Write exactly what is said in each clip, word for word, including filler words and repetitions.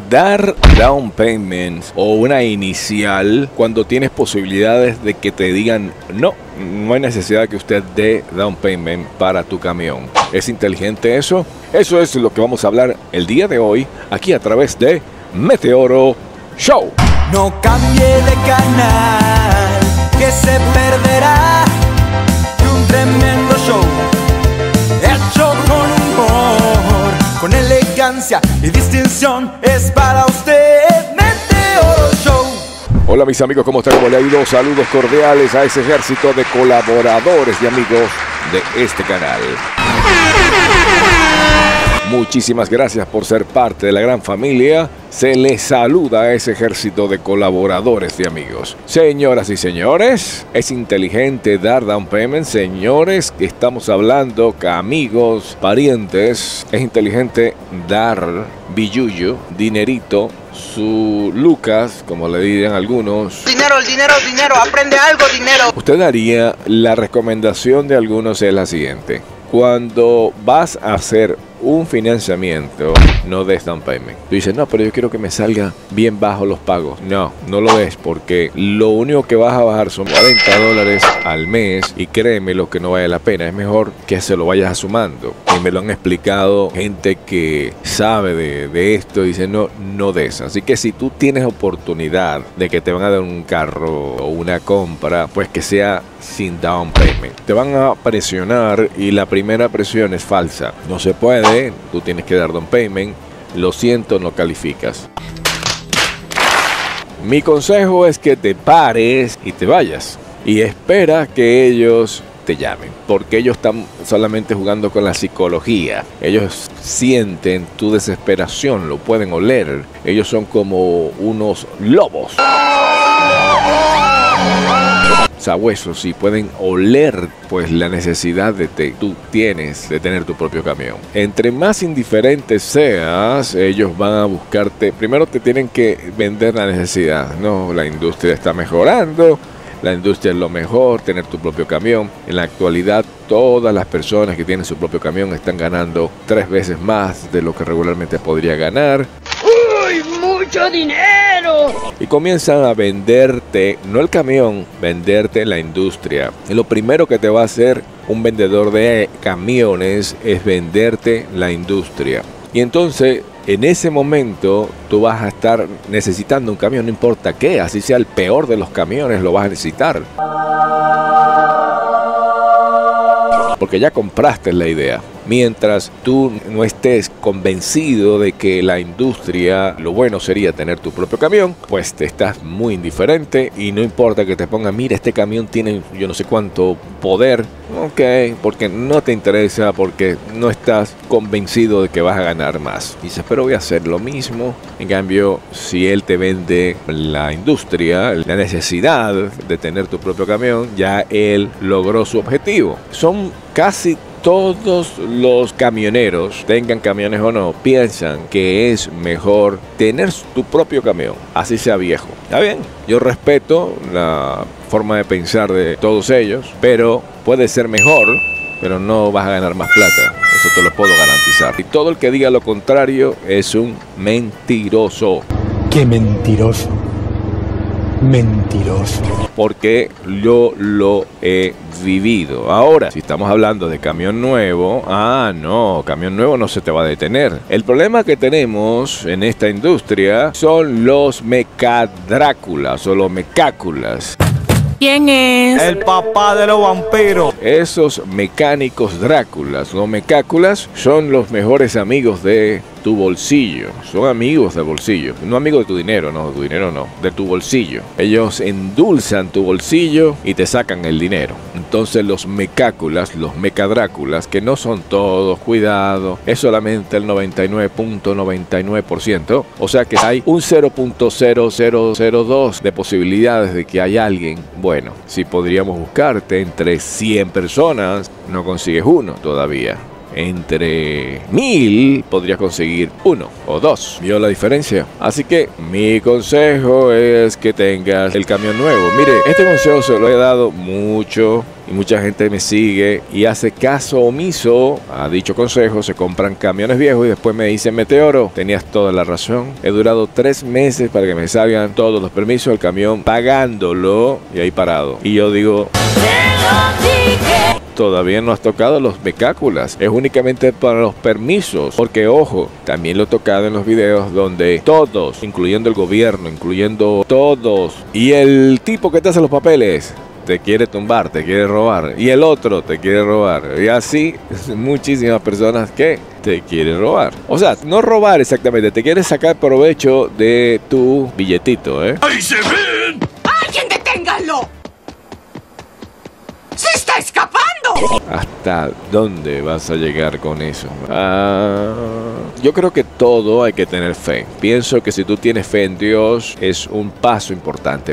dar down payment o una inicial cuando tienes posibilidades de que te digan no, no hay necesidad de que usted dé down payment para tu camión. ¿Es inteligente eso? Eso es lo que vamos a hablar el día de hoy aquí a través de Meteoro Show. No cambie de canal, que se perderá de un tremendo show hecho con humor, con elegancia y distinción. Es para usted Meteoro Show. Hola mis amigos, ¿cómo están? ¿Cómo le ha ido? Saludos cordiales a ese ejército de colaboradores y amigos de este canal. Muchísimas gracias por ser parte de la gran familia. Se les saluda a ese ejército de colaboradores y amigos. Señoras y señores, ¿es inteligente dar down payment? Señores, estamos hablando, amigos, parientes, ¿es inteligente dar billuyo, dinerito, su lucas, como le dirían algunos? Dinero, el dinero, dinero, aprende algo, dinero. Usted daría, la recomendación de algunos es la siguiente. Cuando vas a hacer un financiamiento, no des down payment. Tú dices, no, pero yo quiero que me salga bien bajo los pagos. No, no lo des, porque lo único que vas a bajar son cuarenta dólares al mes y créeme lo que no vale la pena. Es mejor que se lo vayas sumando. Y me lo han explicado gente que sabe de, de esto y dice, no, no des. Así que si tú tienes oportunidad de que te van a dar un carro o una compra, pues que sea sin down payment. Te van a presionar y la primera presión es falsa. No se puede. Tú tienes que dar down payment. Lo siento, no calificas. Mi consejo es que te pares y te vayas y espera que ellos te llamen, porque ellos están solamente jugando con la psicología. Ellos sienten tu desesperación, lo pueden oler. Ellos son como unos lobos sabuesos y pueden oler pues la necesidad de que tú tienes de tener tu propio camión. Entre más indiferente seas, ellos van a buscarte. Primero te tienen que vender la necesidad. No, la industria está mejorando, la industria es lo mejor, tener tu propio camión. En la actualidad todas las personas que tienen su propio camión están ganando tres veces más de lo que regularmente podría ganar. ¡Uy, mucho dinero! Y comienzan a venderte, no el camión, venderte la industria. Y lo primero que te va a hacer un vendedor de camiones es venderte la industria. Y entonces, en ese momento, tú vas a estar necesitando un camión, no importa qué, así sea el peor de los camiones, lo vas a necesitar. Porque ya compraste la idea. Mientras tú no estés convencido de que la industria, lo bueno sería tener tu propio camión, pues te estás muy indiferente y no importa que te pongan, mira, este camión tiene yo no sé cuánto poder. Ok, porque no te interesa, porque no estás convencido de que vas a ganar más. Dices, pero voy a hacer lo mismo. En cambio, si él te vende la industria, la necesidad de tener tu propio camión, ya él logró su objetivo. Son casi todos los camioneros, tengan camiones o no, piensan que es mejor tener tu propio camión, así sea viejo. Está bien, yo respeto la forma de pensar de todos ellos, pero puede ser mejor, pero no vas a ganar más plata. Eso te lo puedo garantizar. Y todo el que diga lo contrario es un mentiroso. ¡Qué mentiroso! Mentiroso. Porque yo lo he vivido. Ahora, si estamos hablando de camión nuevo, ah, no, camión nuevo no se te va a detener. El problema que tenemos en esta industria son los mecadráculas o los mecáculas. ¿Quién es? El papá de los vampiros. Esos mecánicos Dráculas, los mecáculas, son los mejores amigos de tu bolsillo. Son amigos del bolsillo. No amigos de tu dinero, no, de tu dinero no, de tu bolsillo. Ellos endulzan tu bolsillo y te sacan el dinero. Entonces los mecáculas, los mecadráculas, que no son todos, cuidado, es solamente el noventa y nueve punto noventa y nueve por ciento. O sea que hay un cero punto cero cero cero dos de posibilidades de que haya alguien. Bueno, si podríamos buscarte entre cien personas, no consigues uno todavía. entre mil podrías conseguir uno o dos. ¿Vio la diferencia? Así que mi consejo es que tengas el camión nuevo. Mire, este consejo se lo he dado mucho y mucha gente me sigue y hace caso omiso a dicho consejo. Se compran camiones viejos y después me dicen: Meteoro, tenías toda la razón. He durado tres meses para que me salgan todos los permisos del camión, pagándolo y ahí parado. Y yo digo: todavía no has tocado los becáculas, es únicamente para los permisos, porque ojo, también lo he tocado en los videos donde todos, incluyendo el gobierno, incluyendo todos, y el tipo que te hace los papeles te quiere tumbar, te quiere robar, y el otro te quiere robar, y así muchísimas personas que te quieren robar. O sea, no robar exactamente, te quiere sacar provecho de tu billetito, ¿eh? ¡Ahí se ven! ¡Alguien deténganlo! ¡Se está escapando! ¿Hasta dónde vas a llegar con eso? Ah, yo creo que todo hay que tener fe. Pienso que si tú tienes fe en Dios es un paso importante.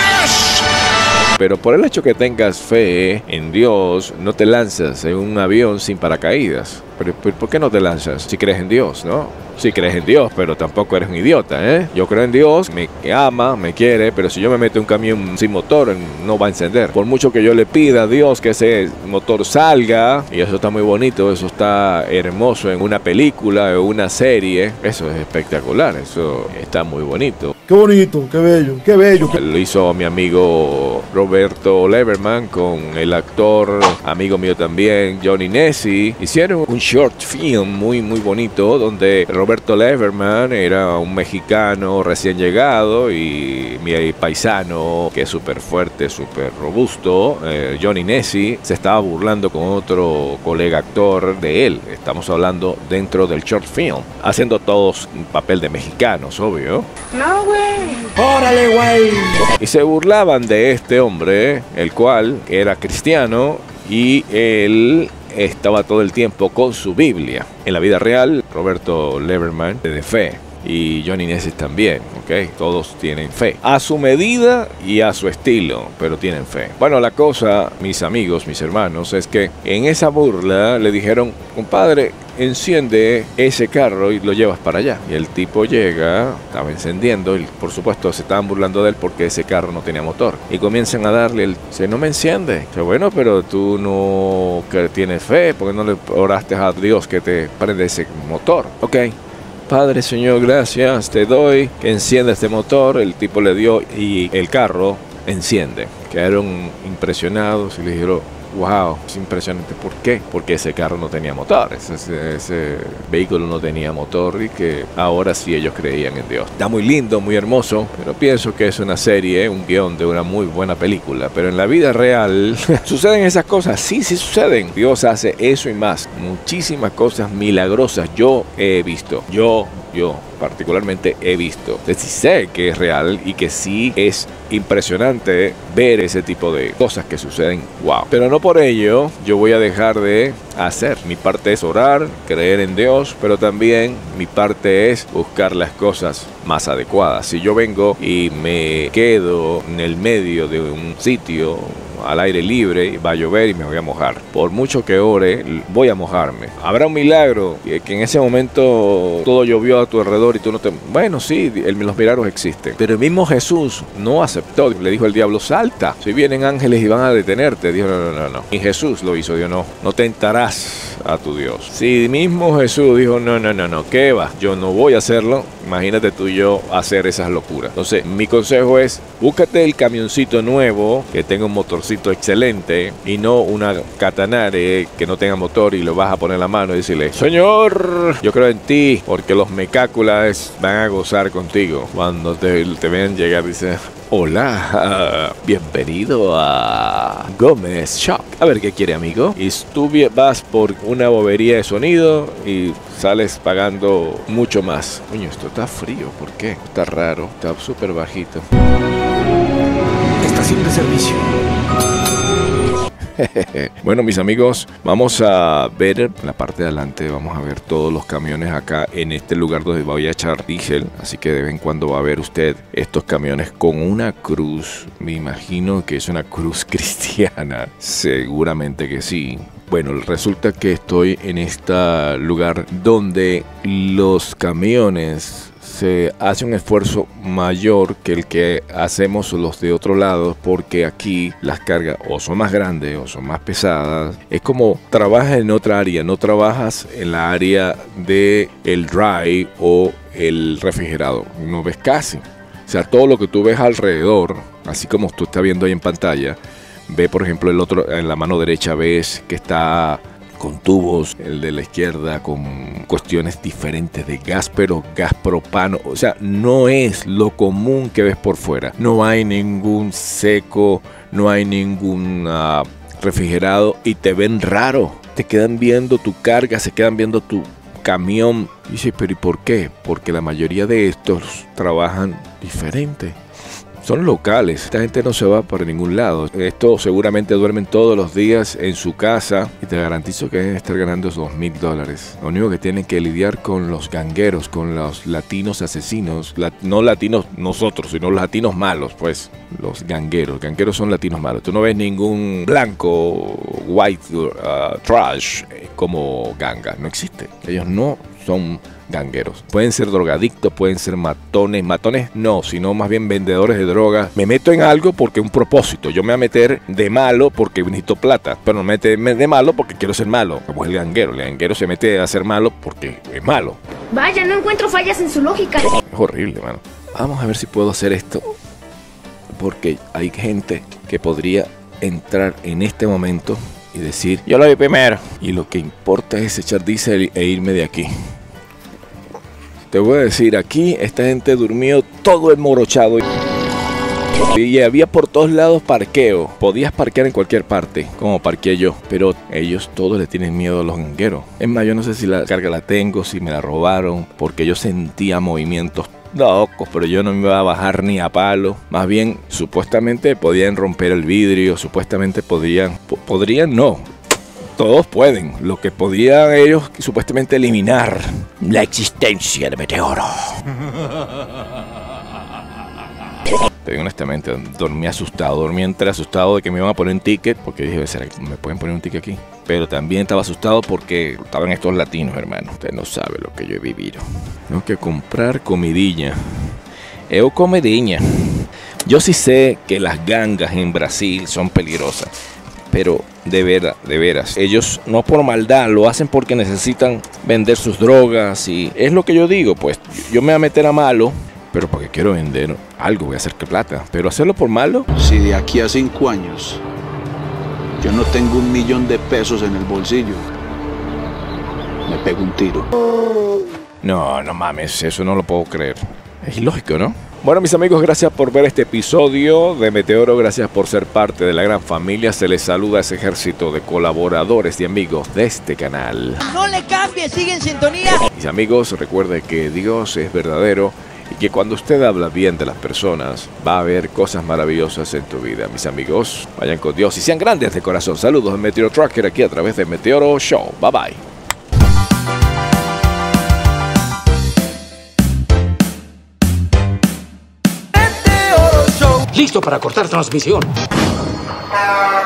Pero por el hecho que tengas fe en Dios, no te lanzas en un avión sin paracaídas. Pero, pero ¿por qué no te lanzas? Si crees en Dios, ¿no? Si crees en Dios, pero tampoco eres un idiota, ¿eh? Yo creo en Dios, me ama, me quiere, pero si yo me meto en un camión sin motor, no va a encender. Por mucho que yo le pida a Dios que ese motor salga, y eso está muy bonito, eso está hermoso en una película o una serie, eso es espectacular, eso está muy bonito. Qué bonito, qué bello, qué bello. Lo hizo mi amigo Roberto Leverman con el actor, amigo mío también, Johnny Nessi. Hicieron un short film muy, muy bonito donde Roberto Leverman era un mexicano recién llegado y mi paisano, que es súper fuerte, súper robusto, eh, Johnny Nessi, se estaba burlando con otro colega actor de él. Estamos hablando dentro del short film, haciendo todos un papel de mexicanos, obvio. No, güey. ¡Órale, güey! Y se burlaban de este hombre, el cual era cristiano y él estaba todo el tiempo con su Biblia. En la vida real, Roberto Leverman es de fe y Johnny Nessi también, ¿ok? Todos tienen fe, a su medida y a su estilo, pero tienen fe. Bueno, la cosa, mis amigos, mis hermanos, es que en esa burla le dijeron: compadre, enciende ese carro y lo llevas para allá. Y el tipo llega, estaba encendiendo y por supuesto se estaban burlando de él porque ese carro no tenía motor. Y comienzan a darle, el, dice: no me enciende. Dice: bueno, pero tú no que tienes fe, porque no le oraste a Dios que te prende ese motor. Ok. Padre, Señor, gracias, te doy que encienda este motor. El tipo le dio y el carro enciende. Quedaron impresionados y le dijeron: wow, es impresionante. ¿Por qué? Porque ese carro no tenía motor, ese, ese vehículo no tenía motor, y que ahora sí ellos creían en Dios. Está muy lindo, muy hermoso, pero pienso que es una serie, un guión de una muy buena película. Pero en la vida real, ¿suceden esas cosas? Sí, sí suceden. Dios hace eso y más. Muchísimas cosas milagrosas yo he visto. Yo, yo particularmente he visto. Sí sé que es real y que sí es impresionante ver ese tipo de cosas que suceden. Wow. Pero no por ello yo voy a dejar de hacer. Mi parte es orar, creer en Dios, pero también mi parte es buscar las cosas más adecuadas. Si yo vengo y me quedo en el medio de un sitio al aire libre, va a llover y me voy a mojar. Por mucho que ore, voy a mojarme. Habrá un milagro, que en ese momento todo llovió a tu alrededor y tú no te... Bueno, sí, el, los milagros existen. Pero el mismo Jesús no aceptó. Le dijo el diablo: salta. Si vienen ángeles y van a detenerte. Dijo: no, no, no, no. Y Jesús lo hizo. Dijo: no, no tentarás a tu Dios. Si mismo Jesús dijo: no, no, no, no, ¿qué va? Yo no voy a hacerlo. Imagínate tú y yo hacer esas locuras. Entonces, mi consejo es: búscate el camioncito nuevo que tenga un motorcito excelente y no una Catanare que no tenga motor y lo vas a poner en la mano y decirle: Señor, yo creo en ti, porque los mecáculas van a gozar contigo. Cuando te, te vean llegar, dice: hola, bienvenido a Gómez Shop. A ver qué quiere, amigo. Y tú vas por una bobería de sonido y sales pagando mucho más. Coño, esto está frío. ¿Por qué? Está raro. Está súper bajito. Estación de servicio. Bueno, mis amigos, vamos a ver la parte de adelante. Vamos a ver todos los camiones acá en este lugar donde voy a echar diésel. Así que de vez en cuando va a ver usted estos camiones con una cruz. Me imagino que es una cruz cristiana. Seguramente que sí. Bueno, resulta que estoy en este lugar donde los camiones se hace un esfuerzo mayor que el que hacemos los de otro lado, porque aquí las cargas o son más grandes o son más pesadas. Es como trabajas en otra área, no trabajas en la área de el dry o el refrigerado, no ves casi. O sea, todo lo que tú ves alrededor, así como tú estás viendo ahí en pantalla, ve por ejemplo el otro, en la mano derecha ves que está con tubos, el de la izquierda con cuestiones diferentes de gas, pero gas propano. O sea, no es lo común que ves por fuera. No hay ningún seco, no hay ningún uh, refrigerado y te ven raro. Te quedan viendo tu carga, se quedan viendo tu camión. Y dices, pero ¿y por qué? Porque la mayoría de estos trabajan diferente. Son locales, esta gente no se va para ningún lado. Estos seguramente duermen todos los días en su casa y te garantizo que deben estar ganando esos dos mil dólares. Lo único que tienen que lidiar con los gangueros, con los latinos asesinos, la, no latinos nosotros, sino los latinos malos, pues los gangueros. Gangueros son latinos malos. Tú no ves ningún blanco, white uh, trash como ganga, no existe. Ellos no son gangueros. Pueden ser drogadictos, pueden ser matones. Matones no, sino más bien vendedores de drogas. Me meto en algo porque un propósito. Yo me voy a meter de malo porque necesito plata. Pero no me meto de malo porque quiero ser malo. Como el ganguero. El ganguero se mete a ser malo porque es malo. Vaya, no encuentro fallas en su lógica. Es horrible, mano. Vamos a ver si puedo hacer esto. Porque hay gente que podría entrar en este momento y decir, yo lo vi primero. Y lo que importa es echar diésel e irme de aquí. Te voy a decir, aquí esta gente durmió todo enmorochado y había por todos lados parqueo. Podías parquear en cualquier parte, como parqueé yo, pero ellos todos le tienen miedo a los gangueros. Es más, yo no sé si la carga la tengo, si me la robaron, porque yo sentía movimientos locos, pero yo no me iba a bajar ni a palo. Más bien, supuestamente podían romper el vidrio, supuestamente podrían, po- podrían no. Todos pueden. Lo que podían ellos supuestamente eliminar la existencia de Meteoro. Te digo honestamente, dormí asustado. Dormí entre asustado de que me iban a poner un ticket, porque dije, ¿será que me pueden poner un ticket aquí? Pero también estaba asustado porque estaban estos latinos, hermano. Usted no sabe lo que yo he vivido. Tengo que comprar comidilla. Eu comidinha. Yo sí sé que las gangas en Brasil son peligrosas. Pero de veras, de veras, ellos no por maldad, lo hacen porque necesitan vender sus drogas. Y es lo que yo digo, pues yo me voy a meter a malo, pero porque quiero vender algo, voy a hacer que plata. Pero hacerlo por malo. Si de aquí a cinco años yo no tengo un millón de pesos en el bolsillo, me pego un tiro. No, no mames, eso no lo puedo creer. Es ilógico, ¿no? Bueno, mis amigos, gracias por ver este episodio de Meteoro, gracias por ser parte de la gran familia. Se les saluda a ese ejército de colaboradores y amigos de este canal. No le cambie, sigue en sintonía. Mis amigos, recuerde que Dios es verdadero y que cuando usted habla bien de las personas, va a haber cosas maravillosas en tu vida. Mis amigos, vayan con Dios y sean grandes de corazón. Saludos de Meteoro Trucker aquí a través de Meteoro Show. Bye bye. Listo para cortar transmisión.